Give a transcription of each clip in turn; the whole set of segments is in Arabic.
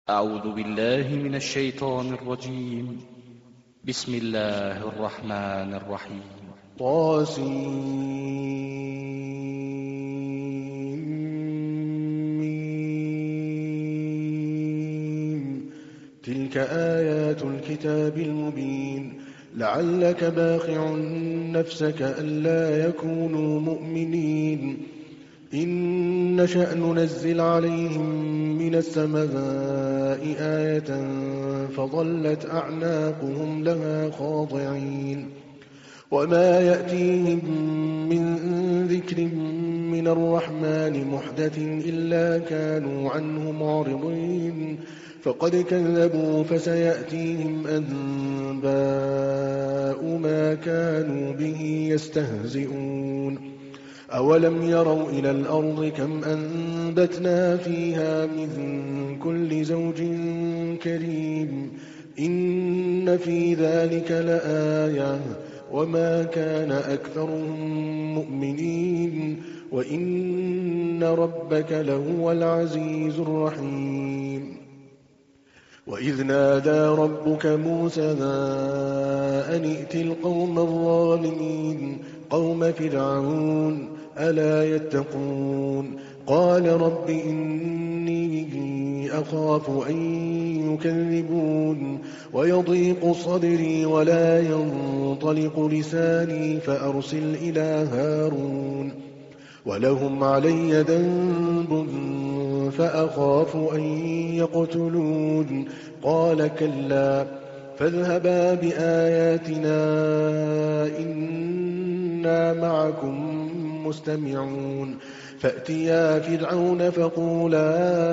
أعوذ بالله من الشيطان الرجيم. بسم الله الرحمن الرحيم. طاسيم. تلك آيات الكتاب المبين. لعلك باخع نفسك ألا يكونوا مؤمنين. إن نشأ ننزل عليهم من السماء آية فظلت أعناقهم لها خاضعين. وما يأتيهم من ذكر من الرحمن محدث إلا كانوا عنه معرضين. فقد كذبوا فسيأتيهم أنباء ما كانوا به يستهزئون. أولم يروا إلى الأرض كم أنبتنا فيها من كل زوج كريم. إن في ذلك لآية وما كان أكثرهم مؤمنين وإن ربك لهو العزيز الرحيم. وإذ نادى ربك موسى أن ائت القوم الظالمين قوم فرعون ألا يتقون. قال رب إني أخاف أن يكذبون ويضيق صدري ولا ينطلق لساني فأرسل إلى هارون ولهم علي ذنب فأخاف أن يقتلون. قال كلا فاذهبا بآياتنا إنا معكم مستمعون. فأتيا فرعون فقولا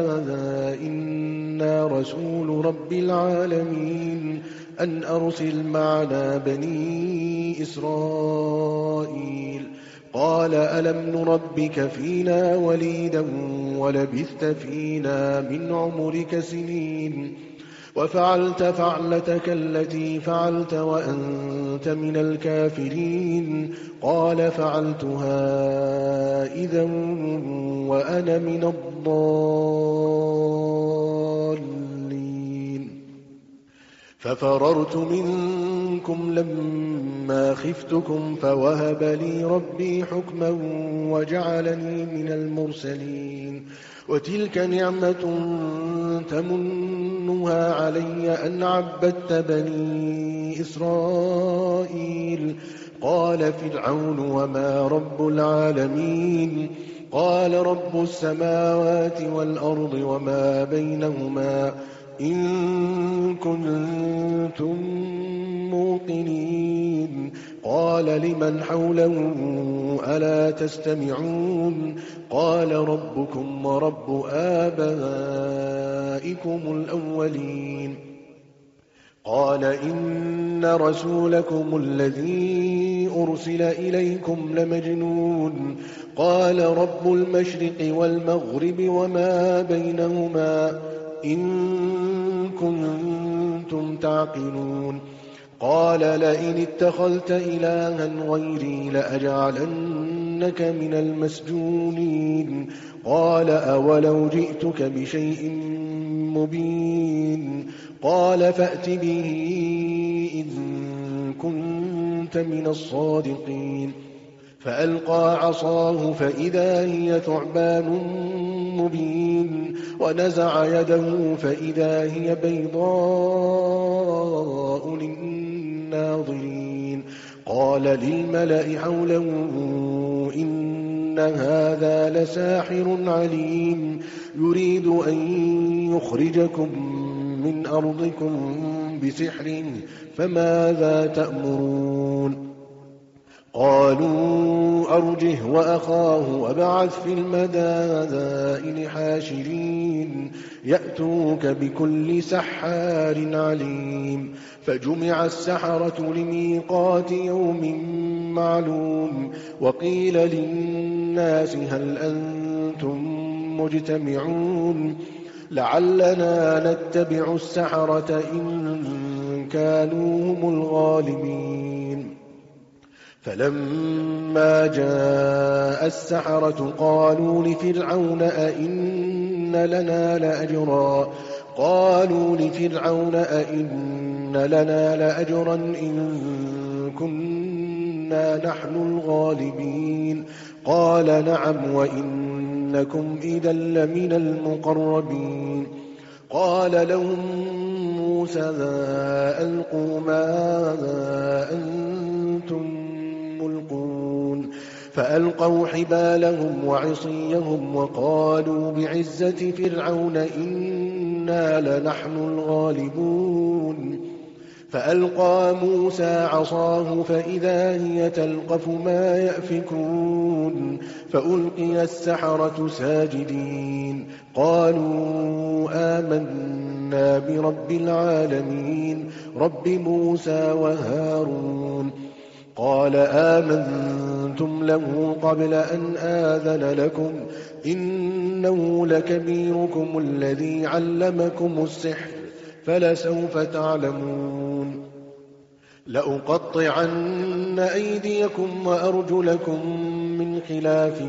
إنا رسول رب العالمين أن أرسل معنا بني إسرائيل. قال ألم نربك فينا وليدا ولبثت فينا من عمرك سنين وفعلت فعلتك التي فعلت وأنت من الكافرين. قال فعلتها إذا وأنا من الضالين. ففررت منكم لما خفتكم فوهب لي ربي حكما وجعلني من المرسلين. وتلك نعمة تمنها علي أن عبدت بني إسرائيل. قال فرعون وما رب العالمين. قال رب السماوات والأرض وما بينهما إن كنتم موقنين. قال لمن حوله ألا تستمعون. قال ربكم ورب آبائكم الأولين. قال إن رسولكم الذي أرسل إليكم لمجنون. قال رب المشرق والمغرب وما بينهما إن كنتم تعقلون. قال لئن اتخذت إلها غيري لأجعلنك من المسجونين. قال أولو جئتك بشيء مبين. قال فأت به إن كنت من الصادقين. فألقى عصاه فإذا هي ثعبان مبين ونزع يده فإذا هي بيضاء للناظرين. قال للملأ حوله إن هذا لساحر عليم يريد أن يخرجكم من أرضكم بسحر فماذا تأمرون. قالوا أرجه وأخاه وابعث في المدائن حاشرين يأتوك بكل سحار عليم. فجمع السحرة لميقات يوم معلوم. وقيل للناس هل أنتم مجتمعون لعلنا نتبع السحرة إن كانوا هم الغالبين. فلما جاء السحرة قالوا لفرعون أئن لنا لأجرا وقالوا لفرعون أئن لنا لأجرا إن كنا نحن الغالبين قال نعم وإنكم إذا لمن المقربين قال لهم موسى ألقوا ما أنتم ملقون فألقوا حبالهم وعصيهم وقالوا بعزة فرعون إنا لنحن الغالبون فألقى موسى عصاه فإذا هي تلقف ما يأفكون فألقي السحرة ساجدين قالوا آمنا برب العالمين رب موسى وهارون قال آمنتم له قبل أن آذن لكم إنه لكبيركم الذي علمكم السحر فلسوف تعلمون لأقطعن أيديكم وأرجلكم من خلاف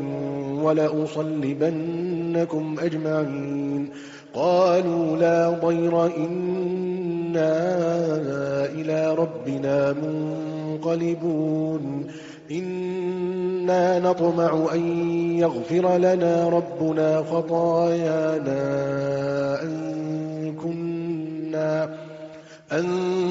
ولأصلبنكم أجمعين قالوا لا ضير إنا إلى ربنا منقلبون إنا نطمع أن يغفر لنا ربنا خطايانا أن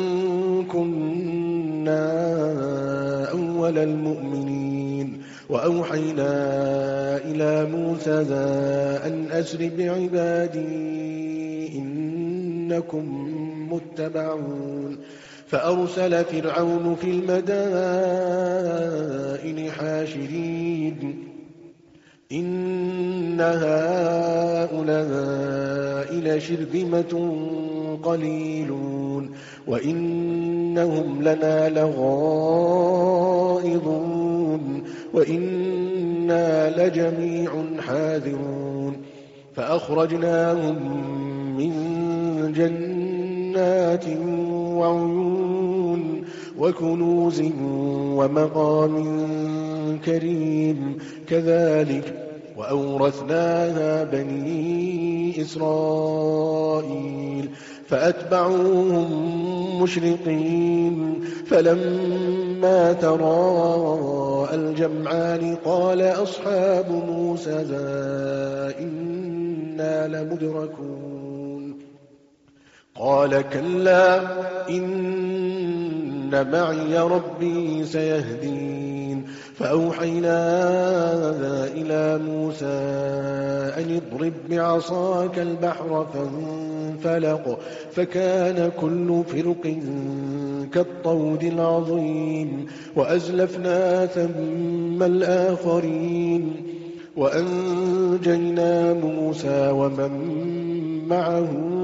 كنا أول المؤمنين وأوحينا إلى موسى أن أسر بعبادي إنكم متبعون فأرسل فرعون في المدائن حاشرين إن هؤلاء لشرذمة قليلون وإنهم لنا لغائظون وإنا لجميع حاذرون فأخرجناهم من جنات وعيون وكنوز ومقام كريم كذلك وأورثناها بني إسرائيل فأتبعوهم مشرقين فلما تراءى الجمعان قال أصحاب موسى إنا لمدركون قال كلا إن معي ربي سيهدين فأوحينا إلى موسى أن اضرب بعصاك البحر فانفلق فكان كل فرق كالطود العظيم وأزلفنا ثم الآخرين وأنجينا موسى ومن معه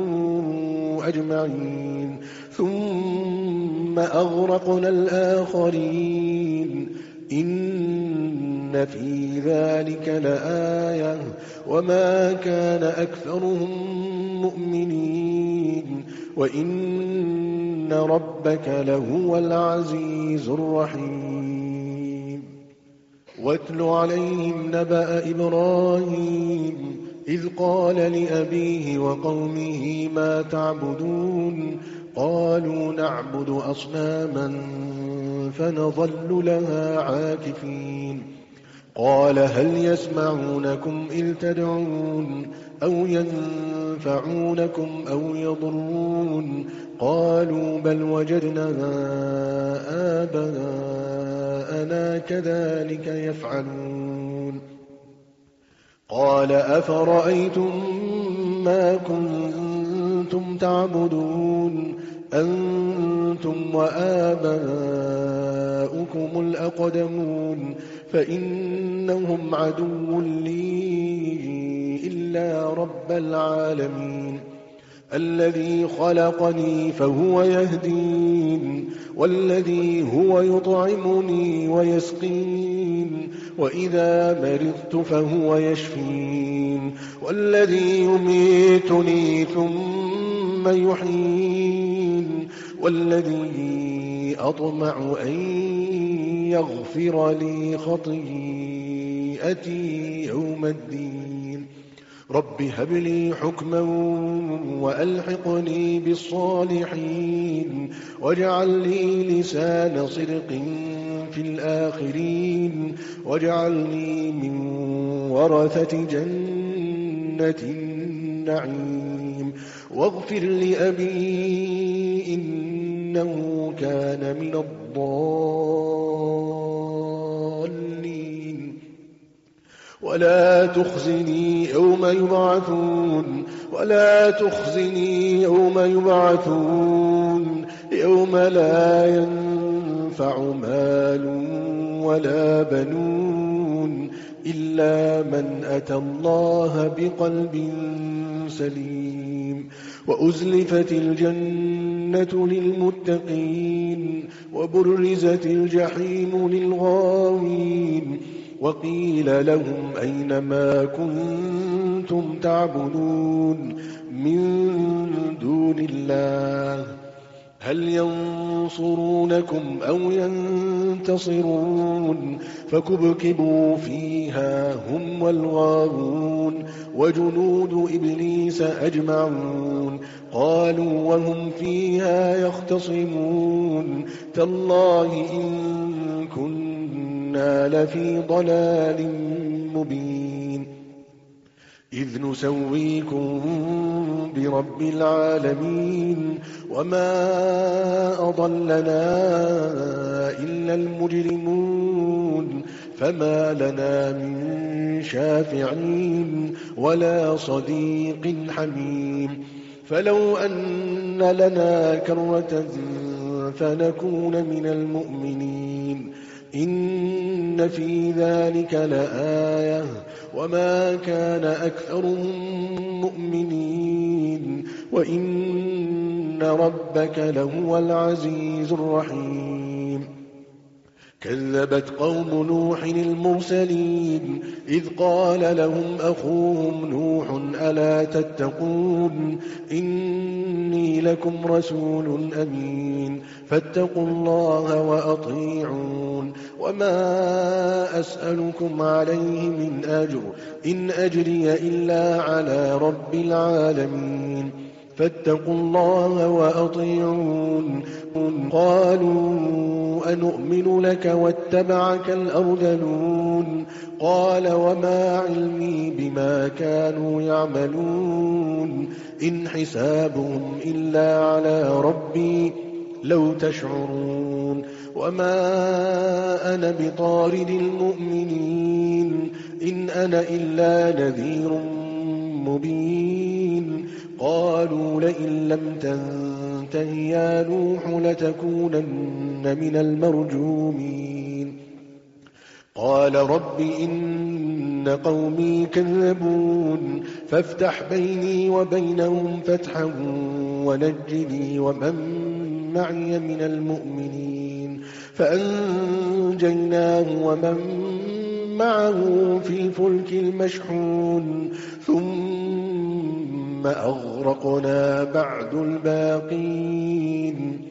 أجمعين ثم أغرقنا الآخرين إن في ذلك لآية وما كان أكثرهم مؤمنين وإن ربك لهو العزيز الرحيم واتل عليهم نبأ إبراهيم إذ قال لأبيه وقومه ما تعبدون قالوا نعبد أصناما فنظل لها عاكفين قال هل يسمعونكم إذ تدعون أو ينفعونكم أو يضرون قالوا بل وجدنا آباءنا كذلك يفعلون قال أفرأيتم ما كنتم تعبدون أنتم وآباؤكم الأقدمون فإنهم عدو لي إلا رب العالمين الذي خلقني فهو يهدين والذي هو يطعمني ويسقين وإذا مرضت فهو يشفين والذي يميتني ثم يحيين والذي أطمع أن يغفر لي خطيئتي يوم الدين رب هب لي حكما وألحقني بالصالحين واجعل لي لسان صدق في الآخرين واجعلني من ورثة جنة النعيم واغفر لأبي إنه كان من الضالين ولا تخزني يوم يبعثون يوم لا ينفع مال ولا بنون إلا من أتى الله بقلب سليم وأزلفت الجنة للمتقين وبرزت الجحيم للغاوين وقيل لهم أين ما كنتم تعبدون من دون الله هل ينصرونكم أو ينتصرون فكبكبوا فيها هم والغاوون وجنود إبليس أجمعون قالوا وهم فيها يختصمون تالله إن كنا لفي ضلال مبين إذ نسويكم برب العالمين وما أضلنا إلا المجرمون فما لنا من شافعين ولا صديق حميم فلو أن لنا كرة فنكون من المؤمنين إن في ذلك لآية وما كان أكثرهم مؤمنين وإن ربك لهو العزيز الرحيم كذبت قوم نوح المرسلين إذ قال لهم أخوهم نوح ألا تتقون إني لكم رسول أمين فاتقوا الله وأطيعون وما أسألكم عليه من أجر إن أجري إلا على رب العالمين فاتقوا الله وأطيعون قالوا أنؤمن لك واتبعك الأرذلون قال وما علمي بما كانوا يعملون إن حسابهم إلا على ربي لو تشعرون وما أنا بطارد المؤمنين إن أنا إلا نذير مبين قالوا لئن لم تنته يا نوح لتكونن من المرجومين قال رب إن قومي كذبون فافتح بيني وبينهم فتحا ونجني ومن معي من المؤمنين فأنجيناه ومن معه في الفلك المشحون ثم أغرقنا بعد الباقين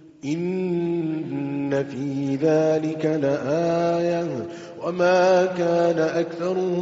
إن في ذلك لآية وما كان أكثرهم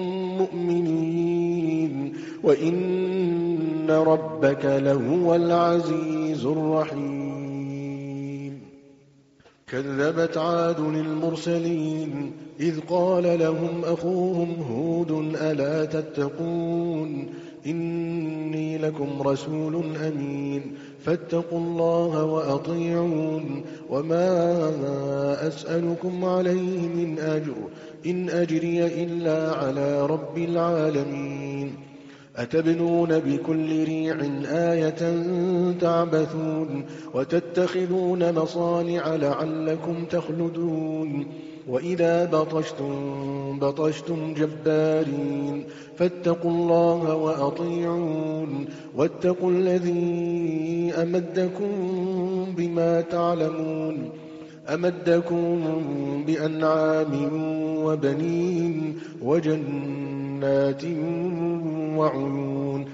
مؤمنين وإن ربك لهو العزيز الرحيم كذبت عاد المرسلين إذ قال لهم أخوهم هود ألا تتقون إني لكم رسول أمين فاتقوا الله وأطيعون وما أسألكم عليه من أجر إن أجري إلا على رب العالمين أتبنون بكل ريع آية تعبثون وتتخذون مصانع لعلكم تخلدون وإذا بطشتم جبارين فاتقوا الله وأطيعون واتقوا الذي أمدكم بما تعلمون أمدكم بأنعام وبنين وجنات وعيون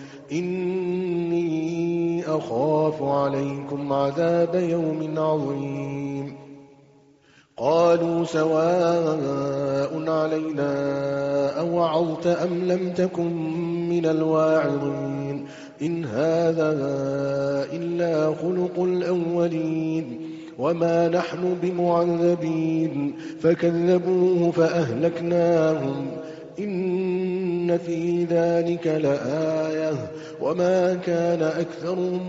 إني أخاف عليكم عذاب يوم عظيم قالوا سواء علينا أوعظت أم لم تكن من الواعظين إن هذا إلا خلق الأولين وما نحن بمعذبين فكذبوه فأهلكناهم إن في ذلك لآية وما كان أكثرهم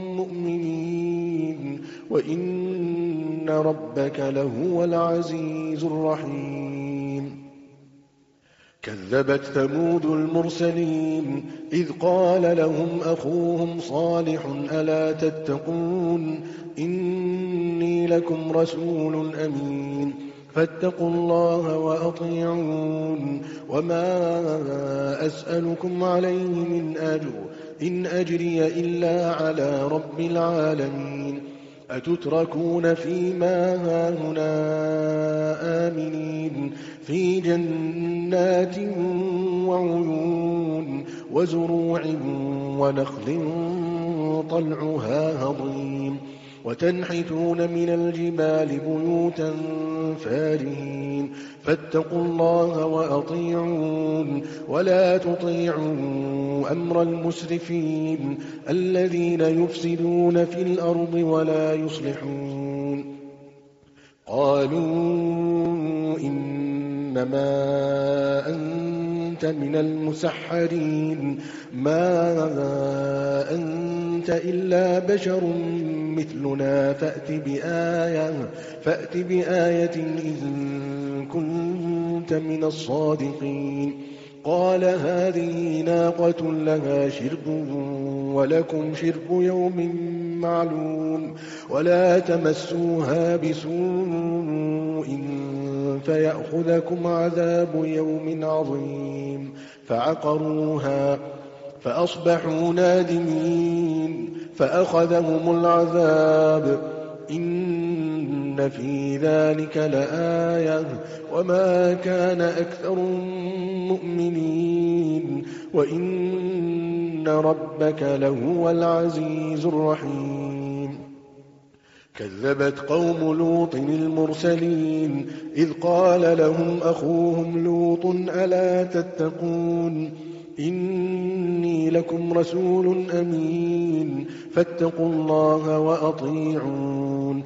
مؤمنين وإن ربك لهو العزيز الرحيم كذبت ثمود المرسلين إذ قال لهم أخوهم صالح ألا تتقون إني لكم رسول أمين فاتقوا الله وأطيعون وما أسألكم عليه من أجر إن أجري إلا على رب العالمين أتتركون فيما هاهنا آمنين في جنات وعيون وزروع ونخل طلعها هضيم وتنحتون من الجبال بيوتا فارهين فاتقوا الله وأطيعون ولا تطيعوا أمر المسرفين الذين يفسدون في الأرض ولا يصلحون قالوا إنما أنت من المسحرين ما أنت إلا بشر مثلنا فأت بآية إن كنت من الصادقين قال هذه ناقة لها شرب ولكم شرب يوم معلوم ولا تمسوها بسوء فيأخذكم عذاب يوم عظيم فعقروها فأصبحوا نادمين فأخذهم العذاب إن في ذلك لآية وما كان أكثرهم مؤمنين وإن ربك لهو العزيز الرحيم كذبت قوم لوط المرسلين إذ قال لهم أخوهم لوط ألا تتقون إني لكم رسول أمين فاتقوا الله وأطيعون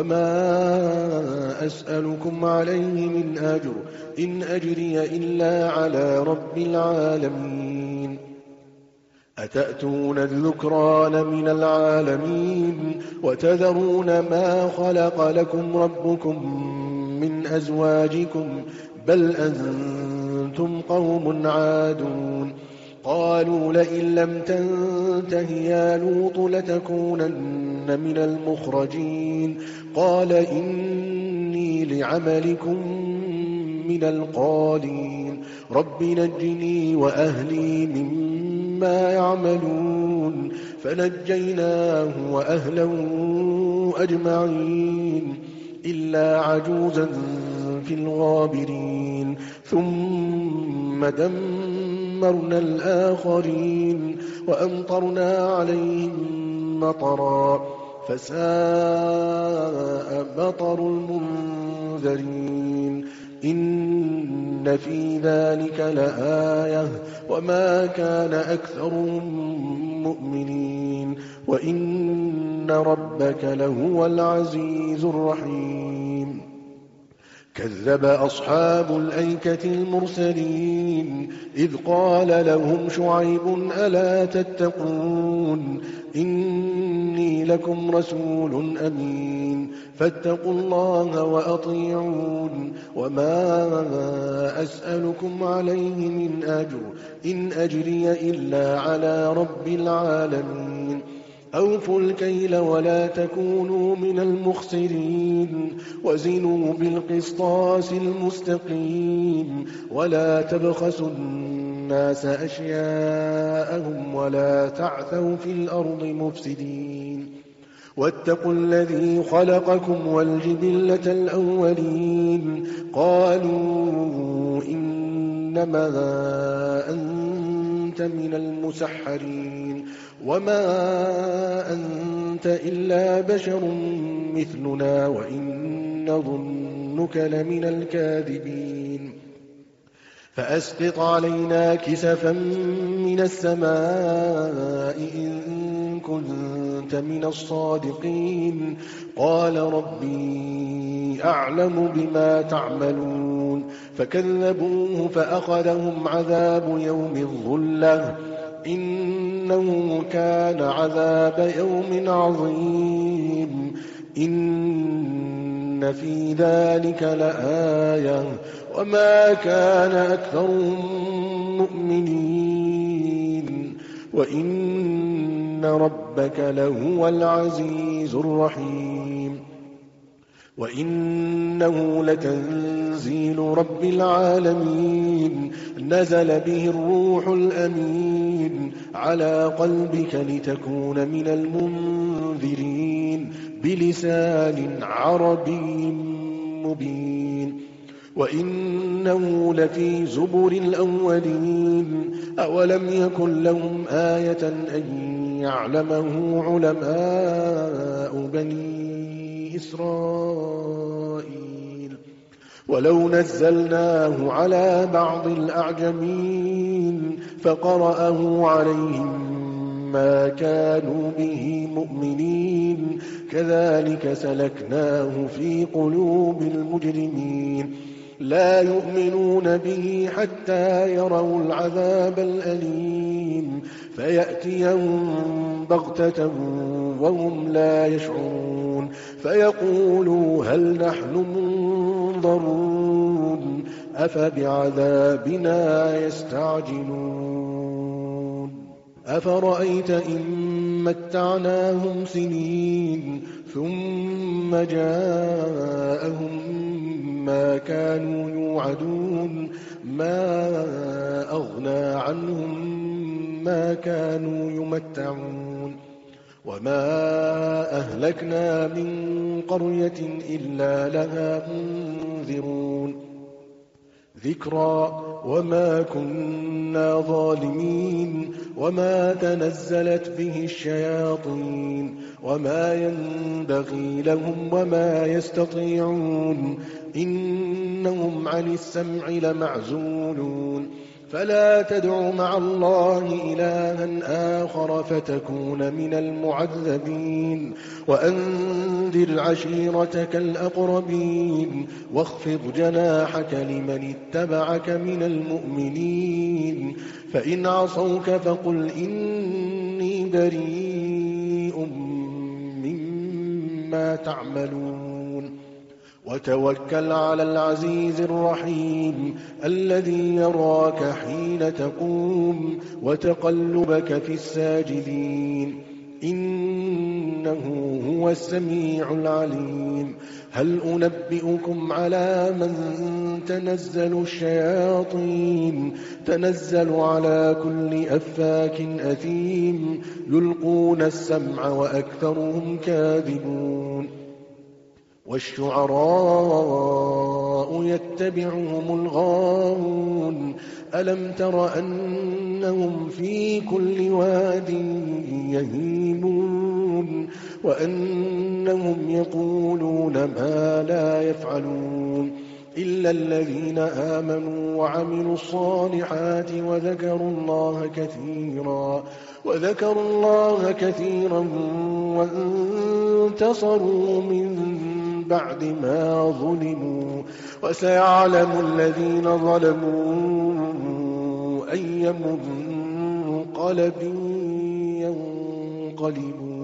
وما أسألكم عليه من أجر إن أجري إلا على رب العالمين أتأتون الذكران من العالمين وتذرون ما خلق لكم ربكم من أزواجكم بل أنتم قوم عادون قالوا لئن لم تنته يا لوط لتكونن من المخرجين قال إني لعملكم من القالين رب نجني وأهلي مما يعملون فنجيناه وأهله أجمعين إلا عجوزا في الغابرين ثم دمرنا الآخرين وأمطرنا عليهم مطرا فساء مطر المنذرين إن في ذلك لآية وما كان أكثرهم مؤمنين وإن ربك لهو العزيز الرحيم كذب أصحاب الأيكة المرسلين إذ قال لهم شعيب ألا تتقون إني لكم رسول أمين فاتقوا الله وأطيعون وما أسألكم عليه من أجر إن أجري إلا على رب العالمين أوفوا الكيل ولا تكونوا من المخسرين وزنوا بالقسطاس المستقيم ولا تبخسوا الناس أشياءهم ولا تعثوا في الأرض مفسدين واتقوا الذي خلقكم والجبلة الأولين قالوا إنما أنت من المسحرين وما أنت إلا بشر مثلنا وإن نظنك لمن الكاذبين فأسقط علينا كسفا من السماء إن كنت من الصادقين. قال ربي أعلم بما تعملون. فكذبوه فأخذهم عذاب يوم الظلة إنه كان عذاب يوم عظيم. إن في ذلك لآية وما كان أكثرهم مؤمنين وإن ربك لهو العزيز الرحيم. وإنه لتنزيل رب العالمين نزل به الروح الأمين على قلبك لتكون من المنذرين بلسان عربي مبين. وإنه لفي زبر الأولين أولم يكن لهم آية أن يعلمه علماء بني إسرائيل. ولو نزلناه على بعض الأعجمين فقرأه عليهم ما كانوا به مؤمنين كذلك سلكناه في قلوب المجرمين. لا يؤمنون به حتى يروا العذاب الأليم فيأتيهم بغتة وهم لا يشعرون فيقولوا هل نحن منظرون أفبعذابنا يستعجلون. أفرأيت إن متعناهم سنين ثم جاءهم ما كانوا يوعدون ما أغنى عنهم ما كانوا يمتعون. وما أهلكنا من قرية إلا لها منذرون ذكرى وما كنا ظالمين. وما تنزلت به الشياطين وما ينبغي لهم وما يستطيعون إنهم عن السمع لمعزولون. فلا تدع مع الله إلها آخر فتكون من المعذبين. وأنذر عشيرتك الأقربين واخفض جناحك لمن اتبعك من المؤمنين. فإن عصوك فقل إني بريء مما تعملون. وتوكل على العزيز الرحيم الذي يراك حين تقوم وتقلبك في الساجدين إنه هو السميع العليم. هل أنبئكم على من تنزل الشياطين تنزل على كل أفاك أثيم يلقون السمع وأكثرهم كاذبون. والشعراء يتبعهم الغاوون ألم تر أنهم في كل واد يهيمون وأنهم يقولون ما لا يفعلون إلا الذين آمنوا وعملوا الصالحات وذكروا الله كثيرا وانتصروا من بعد ما ظلموا وسيعلم الذين ظلموا أي منقلب ينقلبون.